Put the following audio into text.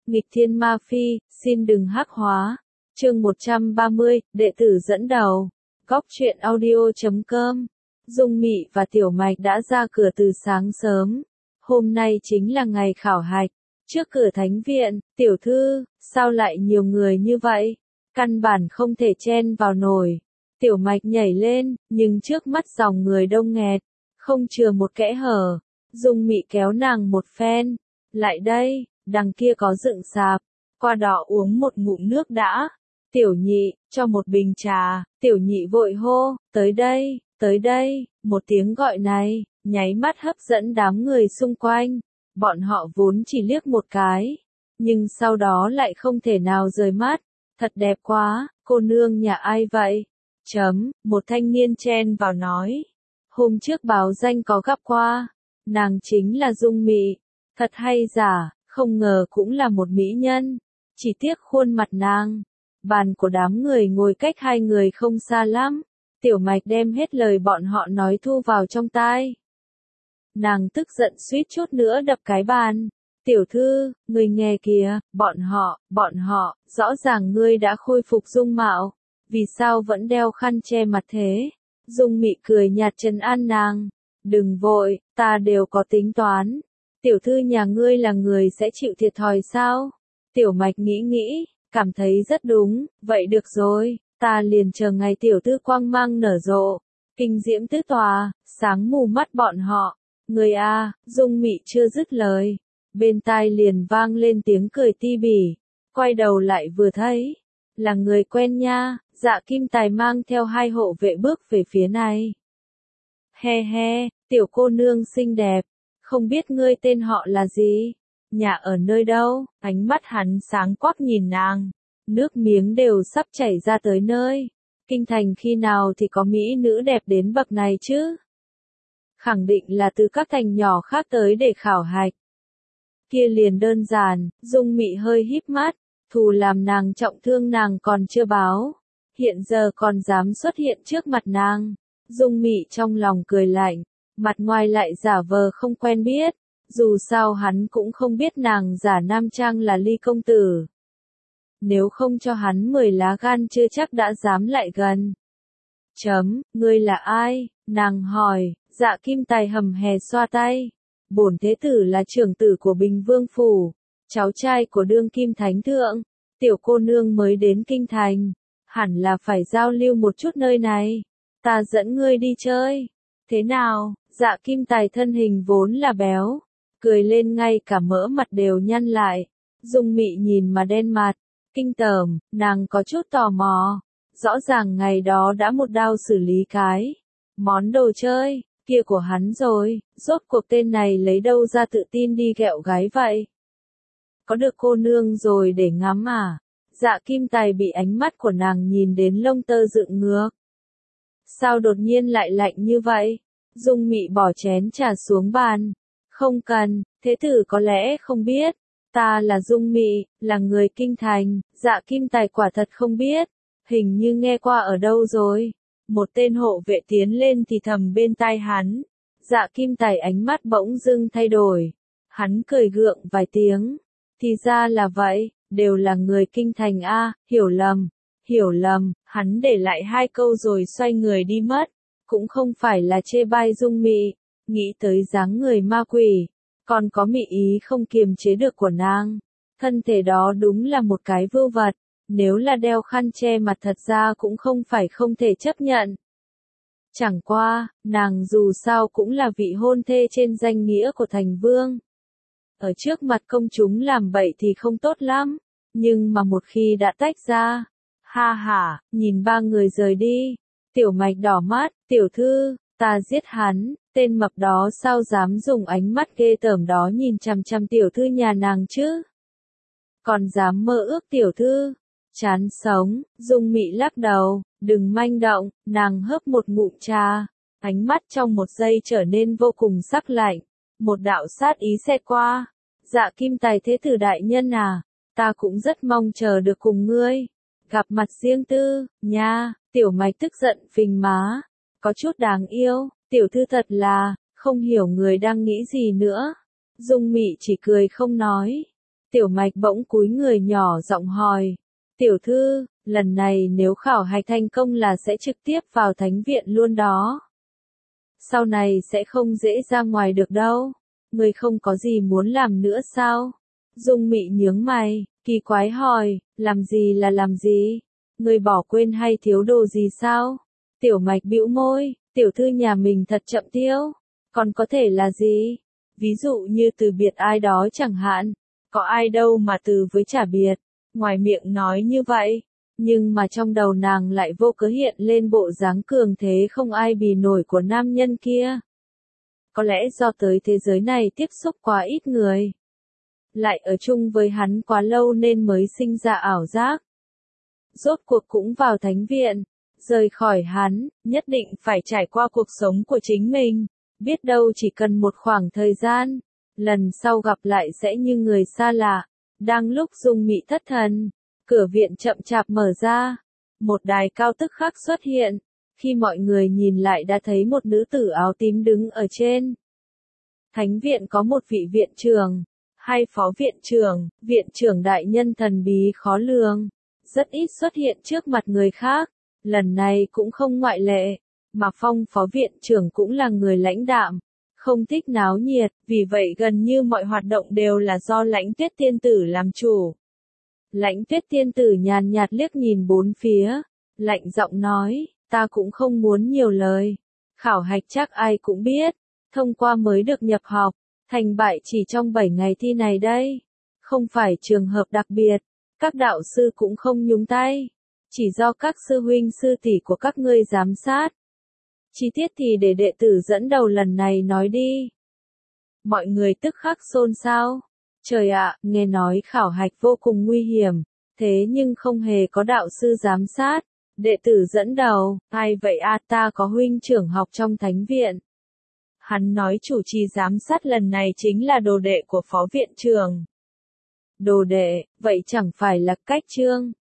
Nghịch thiên ma phi, xin đừng hắc hóa. Chương 130, đệ tử dẫn đầu. Góc truyện audio.com. Dung Mị và Tiểu Mạch đã ra cửa từ sáng sớm. Hôm nay chính là ngày khảo hạch. Trước cửa thánh viện, tiểu thư, sao lại nhiều người như vậy? Căn bản không thể chen vào nổi. Tiểu Mạch nhảy lên, nhưng trước mắt dòng người đông nghẹt, không chừa một kẽ hở. Dung Mị kéo nàng một phen. Lại đây, đằng kia có dựng sạp. Qua đó uống một ngụm nước đã. Tiểu Nhị, cho một bình trà. Tiểu Nhị vội hô, tới đây. Một tiếng gọi này, nháy mắt hấp dẫn đám người xung quanh. Bọn họ vốn chỉ liếc một cái, nhưng sau đó lại không thể nào rời mắt. Thật đẹp quá, cô nương nhà ai vậy? Một thanh niên chen vào nói. Hôm trước báo danh có gặp qua. Nàng chính là Dung Mị. Thật hay giả, không ngờ cũng là một mỹ nhân. Chỉ tiếc khuôn mặt nàng. Bàn của đám người ngồi cách hai người không xa lắm. Tiểu Mạch đem hết lời bọn họ nói thu vào trong tai. Nàng tức giận suýt chút nữa đập cái bàn. Tiểu thư, ngươi nghe kìa, bọn họ, rõ ràng ngươi đã khôi phục dung mạo. Vì sao vẫn đeo khăn che mặt thế? Dung Mị cười nhạt trấn an nàng. Đừng vội, ta đều có tính toán. Tiểu thư nhà ngươi là người sẽ chịu thiệt thòi sao? Tiểu Mạch nghĩ, cảm thấy rất đúng, vậy được rồi, ta liền chờ ngày tiểu thư quang mang nở rộ. Kinh diễm tứ tòa, sáng mù mắt bọn họ. Người a, Dung Mị chưa dứt lời. Bên tai liền vang lên tiếng cười ti bỉ. Quay đầu lại vừa thấy. Là người quen nha, Dạ Kim Tài mang theo hai hộ vệ bước về phía này. He, tiểu cô nương xinh đẹp. Không biết ngươi tên họ là gì? Nhà ở nơi đâu? Ánh mắt hắn sáng quắc nhìn nàng. Nước miếng đều sắp chảy ra tới nơi. Kinh thành khi nào thì có mỹ nữ đẹp đến bậc này chứ? Khẳng định là từ các thành nhỏ khác tới để khảo hạch. Kia liền đơn giản, Dung Mị hơi híp mắt. Thù làm nàng trọng thương nàng còn chưa báo. Hiện giờ còn dám xuất hiện trước mặt nàng. Dung Mị trong lòng cười lạnh. Mặt ngoài lại giả vờ không quen biết. Dù sao hắn cũng không biết nàng giả nam trang là Ly công tử. Nếu không cho hắn 10 lá gan chưa chắc đã dám lại gần. Ngươi là ai? Nàng hỏi. Dạ Kim Tài hầm hè xoa tay. Bổn thế tử là trưởng tử của Bình Vương Phủ. Cháu trai của đương kim thánh thượng. Tiểu cô nương mới đến kinh thành. Hẳn là phải giao lưu một chút nơi này. Ta dẫn ngươi đi chơi. Thế nào? Dạ Kim Tài thân hình vốn là béo. Cười lên ngay cả mỡ mặt đều nhăn lại. Dung Mị nhìn mà đen mặt. Kinh tởm, nàng có chút tò mò. Rõ ràng ngày đó đã một đao xử lý cái món đồ chơi kia của hắn rồi. Rốt cuộc tên này lấy đâu ra tự tin đi ghẹo gái vậy? Có được cô nương rồi để ngắm à? Dạ Kim Tài bị ánh mắt của nàng nhìn đến lông tơ dựng ngược. Sao đột nhiên lại lạnh như vậy? Dung Mị bỏ chén trà xuống bàn. Không cần, thế tử có lẽ không biết. Ta là Dung Mị, là người kinh thành. Dạ Kim Tài quả thật không biết. Hình như nghe qua ở đâu rồi. Một tên hộ vệ tiến lên thì thầm bên tai hắn. Dạ Kim Tài ánh mắt bỗng dưng thay đổi. Hắn cười gượng vài tiếng. Thì ra là vậy, đều là người kinh thành a, hiểu lầm, hắn để lại hai câu rồi xoay người đi mất. Cũng không phải là chê bai Dung Mị, nghĩ tới dáng người ma quỷ, còn có mị ý không kiềm chế được của nàng. Thân thể đó đúng là một cái vưu vật, nếu là đeo khăn che mặt thật ra cũng không phải không thể chấp nhận. Chẳng qua, nàng dù sao cũng là vị hôn thê trên danh nghĩa của thành vương. Ở trước mặt công chúng làm bậy thì không tốt lắm, nhưng mà một khi đã tách ra, nhìn ba người rời đi. Tiểu Mạch đỏ mắt, tiểu thư, ta giết hắn, tên mập đó sao dám dùng ánh mắt ghê tởm đó nhìn chằm chằm tiểu thư nhà nàng chứ? Còn dám mơ ước tiểu thư? Chán sống. Dung Mị lắc đầu, đừng manh động. Nàng hớp một ngụm trà, ánh mắt trong một giây trở nên vô cùng sắc lạnh. Một đạo sát ý xẹt qua. Dạ Kim Tài thế tử đại nhân à, ta cũng rất mong chờ được cùng ngươi gặp mặt riêng tư, nha. Tiểu Mạch tức giận phình má. Có chút đáng yêu, tiểu thư thật là, không hiểu người đang nghĩ gì nữa. Dung Mị chỉ cười không nói. Tiểu Mạch bỗng cúi người nhỏ giọng hỏi. Tiểu thư, lần này nếu khảo hạch thành công là sẽ trực tiếp vào thánh viện luôn đó. Sau này sẽ không dễ ra ngoài được đâu. Người không có gì muốn làm nữa sao? Dung Mị nhướng mày, kỳ quái hỏi, làm gì là làm gì? Người bỏ quên hay thiếu đồ gì sao? Tiểu Mạch bĩu môi, tiểu thư nhà mình thật chậm tiêu. Còn có thể là gì? Ví dụ như từ biệt ai đó chẳng hạn. Có ai đâu mà từ với trả biệt. Ngoài miệng nói như vậy, nhưng mà trong đầu nàng lại vô cớ hiện lên bộ dáng cường thế không ai bì nổi của nam nhân kia. Có lẽ do tới thế giới này tiếp xúc quá ít người, lại ở chung với hắn quá lâu nên mới sinh ra ảo giác. Rốt cuộc cũng vào thánh viện, rời khỏi hắn, nhất định phải trải qua cuộc sống của chính mình, biết đâu chỉ cần một khoảng thời gian, lần sau gặp lại sẽ như người xa lạ. Đang lúc Dung Mị thất thần, cửa viện chậm chạp mở ra, một đài cao tức khắc xuất hiện, khi mọi người nhìn lại đã thấy một nữ tử áo tím đứng ở trên. Thánh viện có một vị viện trưởng, hai phó viện trưởng đại nhân thần bí khó lường, rất ít xuất hiện trước mặt người khác, lần này cũng không ngoại lệ, mà Phong phó viện trưởng cũng là người lãnh đạm, không thích náo nhiệt, vì vậy gần như mọi hoạt động đều là do Lãnh Tuyết tiên tử làm chủ. Lãnh Tuyết tiên tử nhàn nhạt liếc nhìn bốn phía, lạnh giọng nói, ta cũng không muốn nhiều lời. Khảo hạch chắc ai cũng biết, thông qua mới được nhập học, thành bại chỉ trong 7 ngày thi này đây. Không phải trường hợp đặc biệt, các đạo sư cũng không nhúng tay, chỉ do các sư huynh sư tỷ của các ngươi giám sát. Chi tiết thì để đệ tử dẫn đầu lần này nói đi. Mọi người tức khắc xôn xao. Trời ạ, nghe nói khảo hạch vô cùng nguy hiểm, thế nhưng không hề có đạo sư giám sát. Đệ tử dẫn đầu, ai vậy a? Ta có huynh trưởng học trong thánh viện. Hắn nói chủ trì giám sát lần này chính là đồ đệ của phó viện trưởng. Đồ đệ, vậy chẳng phải là cách trương.